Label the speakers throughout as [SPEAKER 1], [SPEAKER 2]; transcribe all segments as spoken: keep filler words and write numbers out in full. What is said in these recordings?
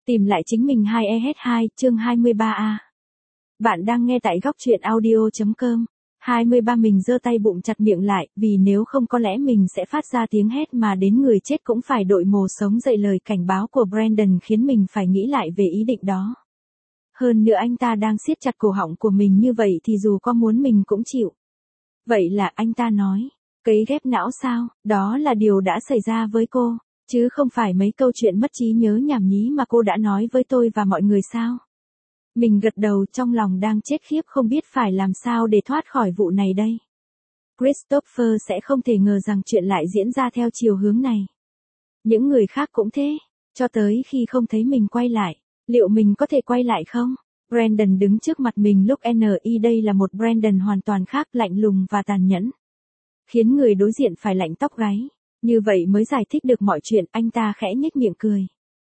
[SPEAKER 1] Tìm lại chính mình hai E H hai, chương hai mươi ba A. Bạn đang nghe tại góc truyện audio chấm com. hai mươi ba Mình giơ tay bụng chặt miệng lại, vì nếu không có lẽ mình sẽ phát ra tiếng hét mà đến người chết cũng phải đội mồ sống dậy. Lời cảnh báo của Brandon khiến mình phải nghĩ lại về ý định đó. Hơn nữa anh ta đang siết chặt cổ họng của mình như vậy thì dù có muốn mình cũng chịu. Vậy là anh ta nói, cấy ghép não sao, đó là điều đã xảy ra với cô. Chứ không phải mấy câu chuyện mất trí nhớ nhảm nhí mà cô đã nói với tôi và mọi người sao? Mình gật đầu, trong lòng đang chết khiếp không biết phải làm sao để thoát khỏi vụ này đây. Christopher sẽ không thể ngờ rằng chuyện lại diễn ra theo chiều hướng này. Những người khác cũng thế, cho tới khi không thấy mình quay lại. Liệu mình có thể quay lại không? Brandon đứng trước mặt mình lúc N I đây là một Brandon hoàn toàn khác, lạnh lùng và tàn nhẫn. Khiến người đối diện phải lạnh tóc gáy. Như vậy mới giải thích được mọi chuyện, anh ta khẽ nhếch miệng cười.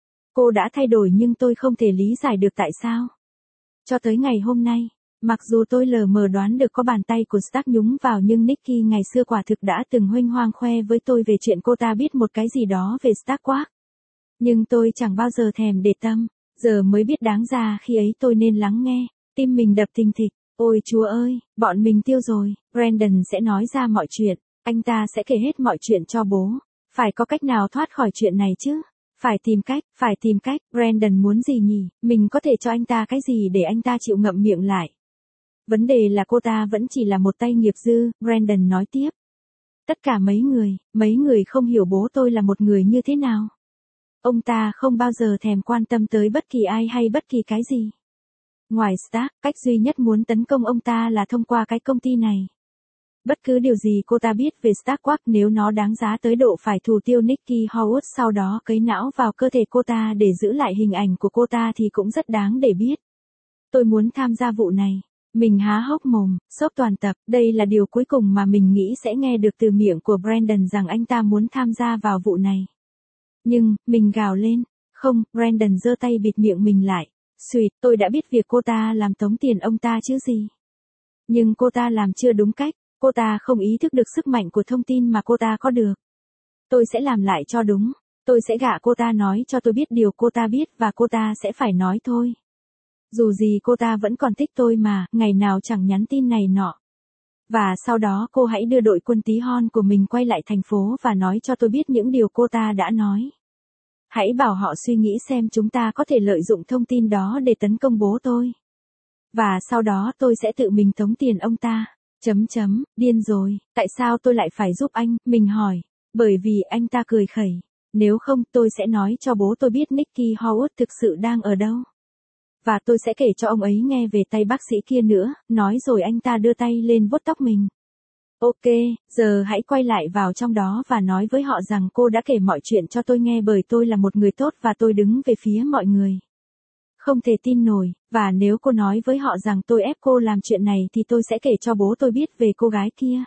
[SPEAKER 1] Cô đã thay đổi nhưng tôi không thể lý giải được tại sao. Cho tới ngày hôm nay, mặc dù tôi lờ mờ đoán được có bàn tay của Stark nhúng vào nhưng Nikki ngày xưa quả thực đã từng huênh hoang khoe với tôi về chuyện cô ta biết một cái gì đó về Stark. Nhưng tôi chẳng bao giờ thèm để tâm, giờ mới biết đáng ra khi ấy tôi nên lắng nghe, tim mình đập thình thịch. Ôi Chúa ơi, bọn mình tiêu rồi, Brandon sẽ nói ra mọi chuyện. Anh ta sẽ kể hết mọi chuyện cho bố. Phải có cách nào thoát khỏi chuyện này chứ? Phải tìm cách, phải tìm cách. Brandon muốn gì nhỉ? Mình có thể cho anh ta cái gì để anh ta chịu ngậm miệng lại? Vấn đề là cô ta vẫn chỉ là một tay nghiệp dư, Brandon nói tiếp. Tất cả mấy người, mấy người không hiểu bố tôi là một người như thế nào. Ông ta không bao giờ thèm quan tâm tới bất kỳ ai hay bất kỳ cái gì. Ngoài Stark, cách duy nhất muốn tấn công ông ta là thông qua cái công ty này. Bất cứ điều gì cô ta biết về Stark, nếu nó đáng giá tới độ phải thủ tiêu Nikki Howard sau đó cấy não vào cơ thể cô ta để giữ lại hình ảnh của cô ta thì cũng rất đáng để biết. Tôi muốn tham gia vụ này. Mình há hốc mồm, sốc toàn tập. Đây là điều cuối cùng mà mình nghĩ sẽ nghe được từ miệng của Brandon rằng anh ta muốn tham gia vào vụ này. Nhưng, mình gào lên. Không, Brandon giơ tay bịt miệng mình lại. Xuyệt, tôi đã biết việc cô ta làm tống tiền ông ta chứ gì. Nhưng cô ta làm chưa đúng cách. Cô ta không ý thức được sức mạnh của thông tin mà cô ta có được. Tôi sẽ làm lại cho đúng. Tôi sẽ gạ cô ta nói cho tôi biết điều cô ta biết và cô ta sẽ phải nói thôi. Dù gì cô ta vẫn còn thích tôi mà, ngày nào chẳng nhắn tin này nọ. Và sau đó cô hãy đưa đội quân tí hon của mình quay lại thành phố và nói cho tôi biết những điều cô ta đã nói. Hãy bảo họ suy nghĩ xem chúng ta có thể lợi dụng thông tin đó để tấn công bố tôi. Và sau đó tôi sẽ tự mình tống tiền ông ta. Chấm chấm, điên rồi, tại sao tôi lại phải giúp anh, mình hỏi. Bởi vì anh ta cười khẩy. Nếu không tôi sẽ nói cho bố tôi biết Nikki Howard thực sự đang ở đâu. Và tôi sẽ kể cho ông ấy nghe về tay bác sĩ kia nữa, nói rồi anh ta đưa tay lên vuốt tóc mình. Ok, giờ hãy quay lại vào trong đó và nói với họ rằng cô đã kể mọi chuyện cho tôi nghe bởi tôi là một người tốt và tôi đứng về phía mọi người. Không thể tin nổi, và nếu cô nói với họ rằng tôi ép cô làm chuyện này thì tôi sẽ kể cho bố tôi biết về cô gái kia.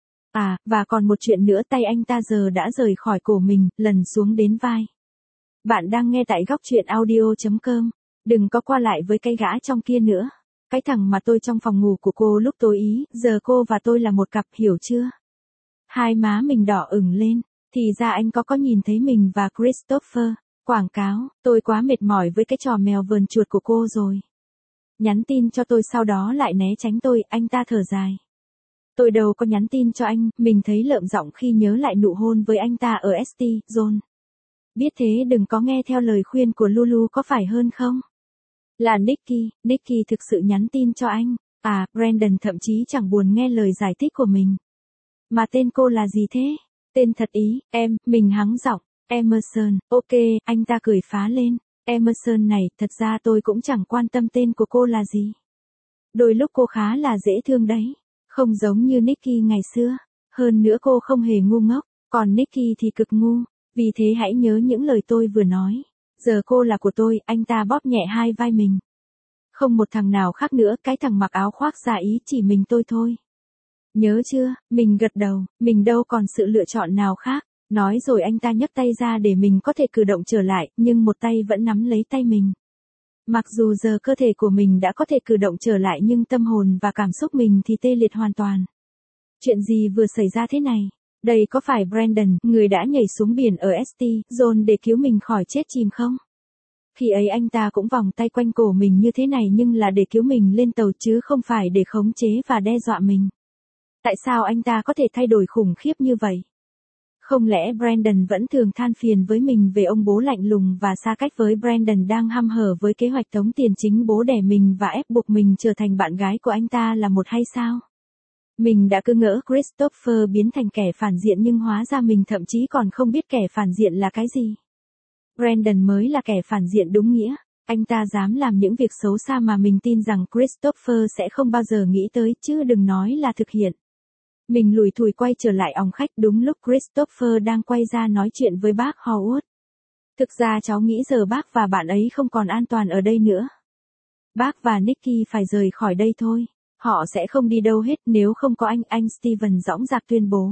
[SPEAKER 1] À, và còn một chuyện nữa, tay anh ta giờ đã rời khỏi cổ mình, lần xuống đến vai. Bạn đang nghe tại góc truyện audio chấm com. Đừng có qua lại với cái gã trong kia nữa. Cái thằng mà tôi trong phòng ngủ của cô lúc tối ý, giờ cô và tôi là một cặp, hiểu chưa? Hai má mình đỏ ửng lên, thì ra anh có có nhìn thấy mình và Christopher. Quảng cáo, tôi quá mệt mỏi với cái trò mèo vờn chuột của cô rồi. Nhắn tin cho tôi sau đó lại né tránh tôi, anh ta thở dài. Tôi đâu có nhắn tin cho anh, mình thấy lợm giọng khi nhớ lại nụ hôn với anh ta ở ét tê, John. Biết thế đừng có nghe theo lời khuyên của Lulu có phải hơn không? Là Nikki, Nikki thực sự nhắn tin cho anh. À, Brandon thậm chí chẳng buồn nghe lời giải thích của mình. Mà tên cô là gì thế? Tên thật ý, em, mình hắng giọng. Emerson, ok, anh ta cười phá lên. Emerson này, thật ra tôi cũng chẳng quan tâm tên của cô là gì. Đôi lúc cô khá là dễ thương đấy. Không giống như Nikki ngày xưa. Hơn nữa cô không hề ngu ngốc, còn Nikki thì cực ngu. Vì thế hãy nhớ những lời tôi vừa nói. Giờ cô là của tôi, anh ta bóp nhẹ hai vai mình. Không một thằng nào khác nữa, cái thằng mặc áo khoác giả ý chỉ mình tôi thôi. Nhớ chưa, mình gật đầu, mình đâu còn sự lựa chọn nào khác. Nói rồi anh ta nhấc tay ra để mình có thể cử động trở lại, nhưng một tay vẫn nắm lấy tay mình. Mặc dù giờ cơ thể của mình đã có thể cử động trở lại nhưng tâm hồn và cảm xúc mình thì tê liệt hoàn toàn. Chuyện gì vừa xảy ra thế này? Đây có phải Brandon, người đã nhảy xuống biển ở ét tê, John để cứu mình khỏi chết chìm không? Khi ấy anh ta cũng vòng tay quanh cổ mình như thế này nhưng là để cứu mình lên tàu chứ không phải để khống chế và đe dọa mình. Tại sao anh ta có thể thay đổi khủng khiếp như vậy? Không lẽ Brandon vẫn thường than phiền với mình về ông bố lạnh lùng và xa cách với Brandon đang hăm hở với kế hoạch tống tiền chính bố đẻ mình và ép buộc mình trở thành bạn gái của anh ta là một hay sao? Mình đã cứ ngỡ Christopher biến thành kẻ phản diện nhưng hóa ra mình thậm chí còn không biết kẻ phản diện là cái gì. Brandon mới là kẻ phản diện đúng nghĩa. Anh ta dám làm những việc xấu xa mà mình tin rằng Christopher sẽ không bao giờ nghĩ tới chứ đừng nói là thực hiện. Mình lủi thủi quay trở lại òng khách đúng lúc Christopher đang quay ra nói chuyện với bác Howard. Thực ra cháu nghĩ giờ bác và bạn ấy không còn an toàn ở đây nữa. Bác và Nicky phải rời khỏi đây thôi. Họ sẽ không đi đâu hết nếu không có anh, anh Steven dõng dạc tuyên bố.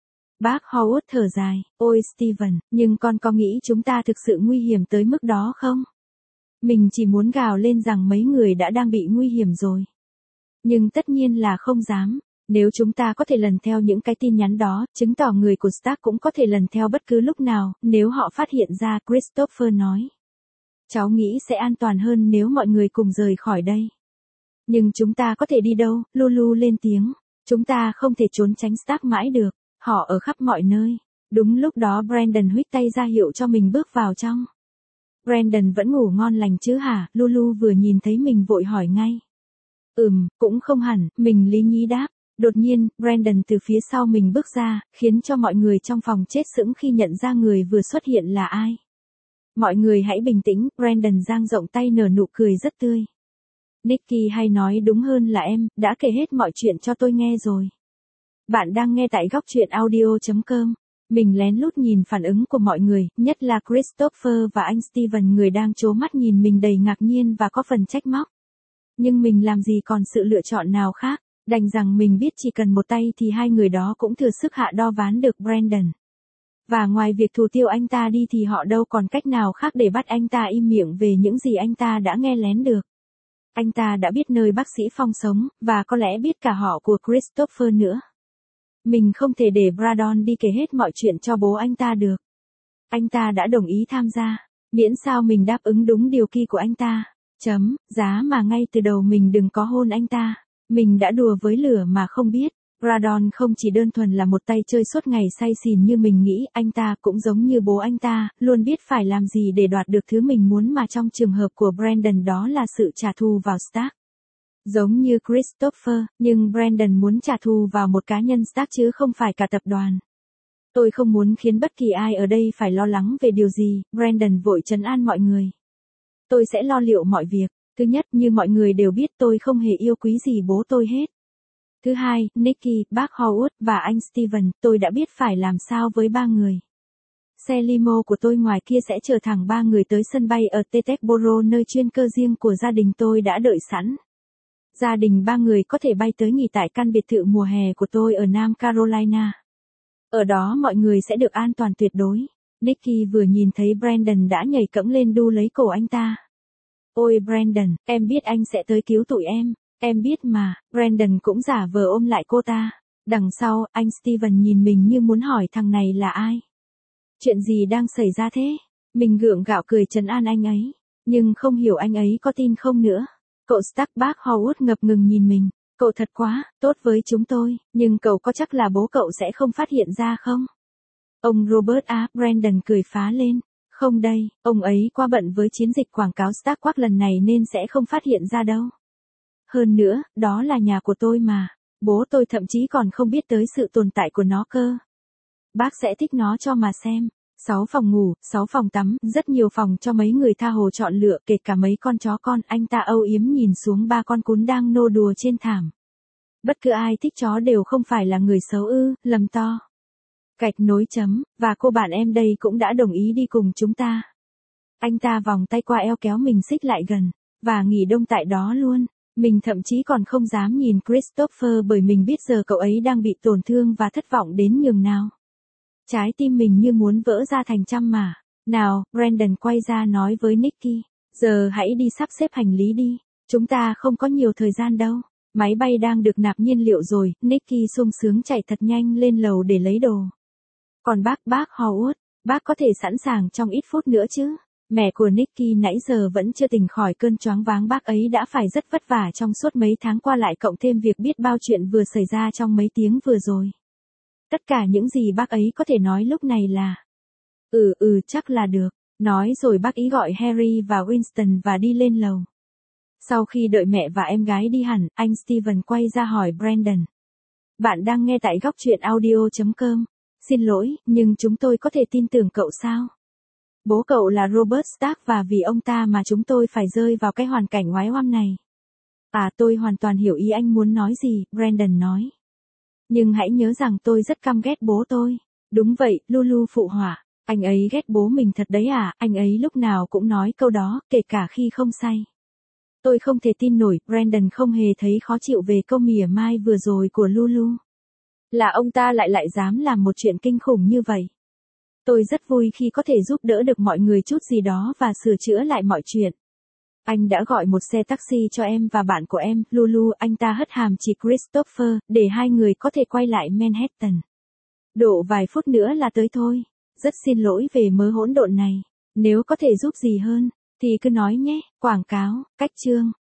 [SPEAKER 1] Bác Howard thở dài, ôi Steven, nhưng con có nghĩ chúng ta thực sự nguy hiểm tới mức đó không? Mình chỉ muốn gào lên rằng mấy người đã đang bị nguy hiểm rồi. Nhưng tất nhiên là không dám. Nếu chúng ta có thể lần theo những cái tin nhắn đó, chứng tỏ người của Stark cũng có thể lần theo bất cứ lúc nào, nếu họ phát hiện ra, Christopher nói. Cháu nghĩ sẽ an toàn hơn nếu mọi người cùng rời khỏi đây. Nhưng chúng ta có thể đi đâu? Lulu lên tiếng. Chúng ta không thể trốn tránh Stark mãi được. Họ ở khắp mọi nơi. Đúng lúc đó Brandon huých tay ra hiệu cho mình bước vào trong. Brandon vẫn ngủ ngon lành chứ hả? Lulu vừa nhìn thấy mình vội hỏi ngay. Ừm, cũng không hẳn, mình lý nhí đáp. Đột nhiên, Brandon từ phía sau mình bước ra, khiến cho mọi người trong phòng chết sững khi nhận ra người vừa xuất hiện là ai. Mọi người hãy bình tĩnh, Brandon dang rộng tay nở nụ cười rất tươi. Nicky hay nói đúng hơn là em, đã kể hết mọi chuyện cho tôi nghe rồi. Bạn đang nghe tại góc truyện audio chấm com. Mình lén lút nhìn phản ứng của mọi người, nhất là Christopher và anh Steven người đang trố mắt nhìn mình đầy ngạc nhiên và có phần trách móc. Nhưng mình làm gì còn sự lựa chọn nào khác, đành rằng mình biết chỉ cần một tay thì hai người đó cũng thừa sức hạ đo ván được Brandon. Và ngoài việc thủ tiêu anh ta đi thì họ đâu còn cách nào khác để bắt anh ta im miệng về những gì anh ta đã nghe lén được. Anh ta đã biết nơi bác sĩ Phong sống, và có lẽ biết cả họ của Christopher nữa. Mình không thể để Brandon đi kể hết mọi chuyện cho bố anh ta được. Anh ta đã đồng ý tham gia, miễn sao mình đáp ứng đúng điều kỳ của anh ta. Chấm, giá mà ngay từ đầu mình đừng có hôn anh ta. Mình đã đùa với lửa mà không biết. Brandon không chỉ đơn thuần là một tay chơi suốt ngày say xỉn như mình nghĩ, anh ta cũng giống như bố anh ta, luôn biết phải làm gì để đoạt được thứ mình muốn mà trong trường hợp của Brandon đó là sự trả thù vào Stark. Giống như Christopher, nhưng Brandon muốn trả thù vào một cá nhân Stark chứ không phải cả tập đoàn. Tôi không muốn khiến bất kỳ ai ở đây phải lo lắng về điều gì, Brandon vội trấn an mọi người. Tôi sẽ lo liệu mọi việc. Thứ nhất, như mọi người đều biết tôi không hề yêu quý gì bố tôi hết. Thứ hai, Nicky, bác Howard và anh Steven, tôi đã biết phải làm sao với ba người. Xe limo của tôi ngoài kia sẽ chở thẳng ba người tới sân bay ở Teterboro nơi chuyên cơ riêng của gia đình tôi đã đợi sẵn. Gia đình ba người có thể bay tới nghỉ tại căn biệt thự mùa hè của tôi ở Nam Carolina. Ở đó mọi người sẽ được an toàn tuyệt đối. Nicky vừa nhìn thấy Brandon đã nhảy cẫng lên đu lấy cổ anh ta. Ôi Brandon, em biết anh sẽ tới cứu tụi em. Em biết mà, Brandon cũng giả vờ ôm lại cô ta. Đằng sau, anh Steven nhìn mình như muốn hỏi thằng này là ai. Chuyện gì đang xảy ra thế? Mình gượng gạo cười trấn an anh ấy. Nhưng không hiểu anh ấy có tin không nữa. Cậu Stark bác Howard ngập ngừng nhìn mình. Cậu thật quá, tốt với chúng tôi, nhưng cậu có chắc là bố cậu sẽ không phát hiện ra không? Ông Robert A. Brandon cười phá lên. Không đây, ông ấy quá bận với chiến dịch quảng cáo Stark Quark lần này nên sẽ không phát hiện ra đâu. Hơn nữa, đó là nhà của tôi mà. Bố tôi thậm chí còn không biết tới sự tồn tại của nó cơ. Bác sẽ thích nó cho mà xem. Sáu phòng ngủ, sáu phòng tắm, rất nhiều phòng cho mấy người tha hồ chọn lựa, kể cả mấy con chó con. Anh ta âu yếm nhìn xuống ba con cún đang nô đùa trên thảm. Bất cứ ai thích chó đều không phải là người xấu ư, lầm to. Gạch nối chấm, và cô bạn em đây cũng đã đồng ý đi cùng chúng ta. Anh ta vòng tay qua eo kéo mình xích lại gần, và nghỉ đông tại đó luôn. Mình thậm chí còn không dám nhìn Christopher bởi mình biết giờ cậu ấy đang bị tổn thương và thất vọng đến nhường nào. Trái tim mình như muốn vỡ ra thành trăm mả. Nào, Brandon quay ra nói với Nicky, giờ hãy đi sắp xếp hành lý đi, chúng ta không có nhiều thời gian đâu. Máy bay đang được nạp nhiên liệu rồi, Nicky sung sướng chạy thật nhanh lên lầu để lấy đồ. Còn bác bác Howard, bác có thể sẵn sàng trong ít phút nữa chứ? Mẹ của Nicky nãy giờ vẫn chưa tỉnh khỏi cơn choáng váng, bác ấy đã phải rất vất vả trong suốt mấy tháng qua, lại cộng thêm việc biết bao chuyện vừa xảy ra trong mấy tiếng vừa rồi. Tất cả những gì bác ấy có thể nói lúc này là Ừ ừ chắc là được. Nói rồi bác ý gọi Harry và Winston và đi lên lầu. Sau khi đợi mẹ và em gái đi hẳn, anh Steven quay ra hỏi Brandon. Bạn đang nghe tại góc truyện audio chấm com. Xin lỗi, nhưng chúng tôi có thể tin tưởng cậu sao? Bố cậu là Robert Stark và vì ông ta mà chúng tôi phải rơi vào cái hoàn cảnh oái oăm này. À, tôi hoàn toàn hiểu ý anh muốn nói gì, Brandon nói. Nhưng hãy nhớ rằng tôi rất căm ghét bố tôi. Đúng vậy, Lulu phụ họa. Anh ấy ghét bố mình thật đấy à, anh ấy lúc nào cũng nói câu đó, kể cả khi không say. Tôi không thể tin nổi, Brandon không hề thấy khó chịu về câu mỉa mai vừa rồi của Lulu. Là ông ta lại lại dám làm một chuyện kinh khủng như vậy. Tôi rất vui khi có thể giúp đỡ được mọi người chút gì đó và sửa chữa lại mọi chuyện. Anh đã gọi một xe taxi cho em và bạn của em, Lulu, anh ta hất hàm chỉ Christopher, để hai người có thể quay lại Manhattan. Độ vài phút nữa là tới thôi. Rất xin lỗi về mớ hỗn độn này. Nếu có thể giúp gì hơn, thì cứ nói nhé. Quảng cáo, cách chương.